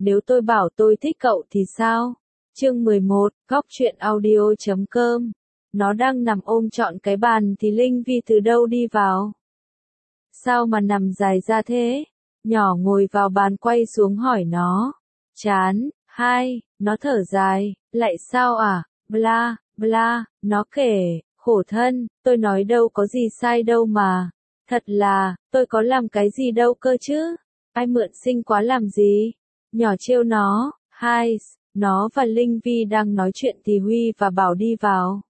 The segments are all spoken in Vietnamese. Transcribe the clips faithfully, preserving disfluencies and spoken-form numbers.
nếu tôi bảo tôi thích cậu thì sao? Chương mười một, Góc truyện audio chấm com. Nó đang nằm ôm trọn cái bàn thì Linh Vi từ đâu đi vào? Sao mà nằm dài ra thế? Nhỏ ngồi vào bàn quay xuống hỏi nó. Chán, hai, nó thở dài, lại sao à? Bla, bla, nó kể, khổ thân, tôi nói đâu có gì sai đâu mà. Thật là, tôi có làm cái gì đâu cơ chứ? Ai mượn xinh quá làm gì? Nhỏ trêu nó, hai, nó và Linh Vi đang nói chuyện thì Huy và Bảo đi vào.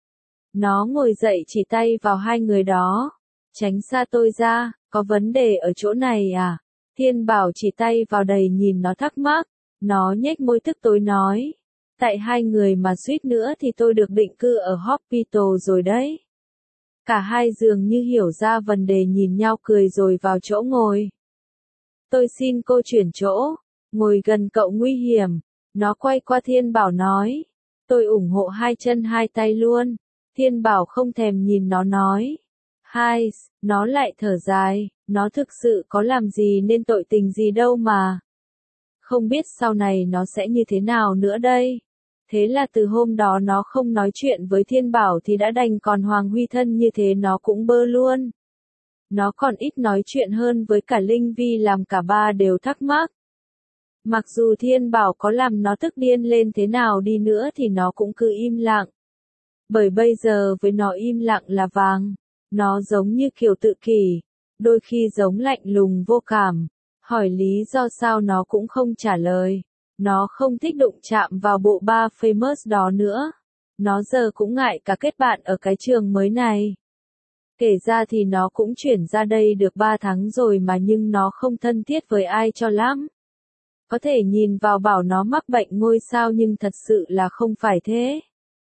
Nó ngồi dậy chỉ tay vào hai người đó. Tránh xa tôi ra, có vấn đề ở chỗ này à? Thiên Bảo chỉ tay vào đầy nhìn nó thắc mắc. Nó nhếch môi tức tối nói. Tại hai người mà suýt nữa thì tôi được định cư ở hospital rồi đấy. Cả hai dường như hiểu ra vấn đề nhìn nhau cười rồi vào chỗ ngồi. Tôi xin cô chuyển chỗ, ngồi gần cậu nguy hiểm. Nó quay qua Thiên Bảo nói. Tôi ủng hộ hai chân hai tay luôn. Thiên Bảo không thèm nhìn nó nói. Hai, nó lại thở dài, nó thực sự có làm gì nên tội tình gì đâu mà. Không biết sau này nó sẽ như thế nào nữa đây. Thế là từ hôm đó nó không nói chuyện với Thiên Bảo thì đã đành, còn Hoàng Huy thân như thế nó cũng bơ luôn. Nó còn ít nói chuyện hơn với cả Linh Vi làm cả ba đều thắc mắc. Mặc dù Thiên Bảo có làm nó tức điên lên thế nào đi nữa thì nó cũng cứ im lặng. Bởi bây giờ với nó im lặng là vàng. Nó giống như kiểu tự kỷ, đôi khi giống lạnh lùng vô cảm. Hỏi lý do sao nó cũng không trả lời. Nó không thích đụng chạm vào bộ ba famous đó nữa. Nó giờ cũng ngại cả kết bạn ở cái trường mới này. Kể ra thì nó cũng chuyển ra đây được ba tháng rồi mà nhưng nó không thân thiết với ai cho lắm. Có thể nhìn vào bảo nó mắc bệnh ngôi sao nhưng thật sự là không phải thế.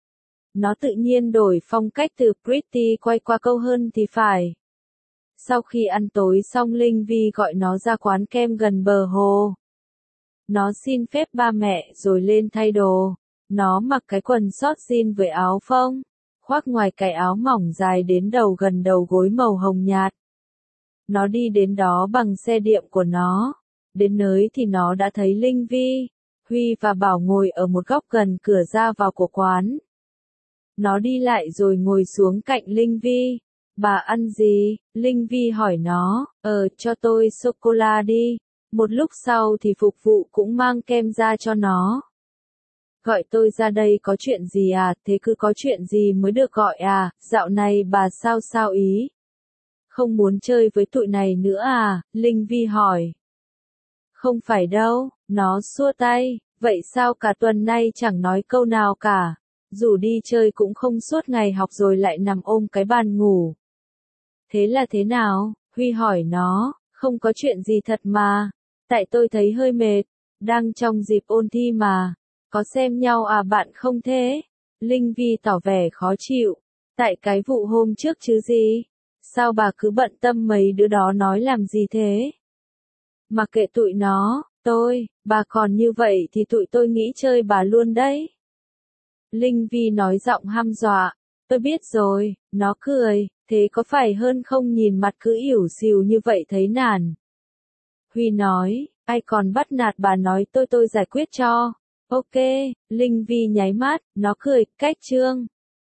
Nó tự nhiên đổi phong cách từ pretty quay qua câu hơn thì phải. Sau khi ăn tối xong Linh Vi gọi nó ra quán kem gần bờ hồ. Nó xin phép ba mẹ rồi lên thay đồ. Nó mặc cái quần short jean với áo phông, khoác ngoài cái áo mỏng dài đến đầu gần đầu gối màu hồng nhạt. Nó đi đến đó bằng xe điện của nó. Đến nơi thì nó đã thấy Linh Vi, Huy và Bảo ngồi ở một góc gần cửa ra vào của quán. Nó đi lại rồi ngồi xuống cạnh Linh Vi. Bà ăn gì? Linh Vi hỏi nó. Ờ, cho tôi sô-cô-la đi. Một lúc sau thì phục vụ cũng mang kem ra cho nó. Gọi tôi ra đây có chuyện gì à? Thế cứ có chuyện gì mới được gọi à? Dạo này bà sao sao ý? Không muốn chơi với tụi này nữa à? Linh Vi hỏi. Không phải đâu, nó xua tay. Vậy sao cả tuần nay chẳng nói câu nào cả? Dù đi chơi cũng không, suốt ngày học rồi lại nằm ôm cái bàn ngủ. Thế là thế nào? Huy hỏi nó. Không có chuyện gì thật mà. Tại tôi thấy hơi mệt. Đang trong dịp ôn thi mà. Có xem nhau à bạn không thế? Linh Vi tỏ vẻ khó chịu. Tại cái vụ hôm trước chứ gì? Sao bà cứ bận tâm mấy đứa đó nói làm gì thế? Mặc kệ tụi nó, tôi, bà còn như vậy thì tụi tôi nghĩ chơi bà luôn đấy. Linh Vi nói giọng hăm dọa. Tôi biết rồi, nó cười, thế có phải hơn không, nhìn mặt cứ ỉu xìu như vậy thấy nản. Huy nói, ai còn bắt nạt bà nói tôi tôi giải quyết cho. Ok, Linh Vi nháy mắt, nó cười, cách trương.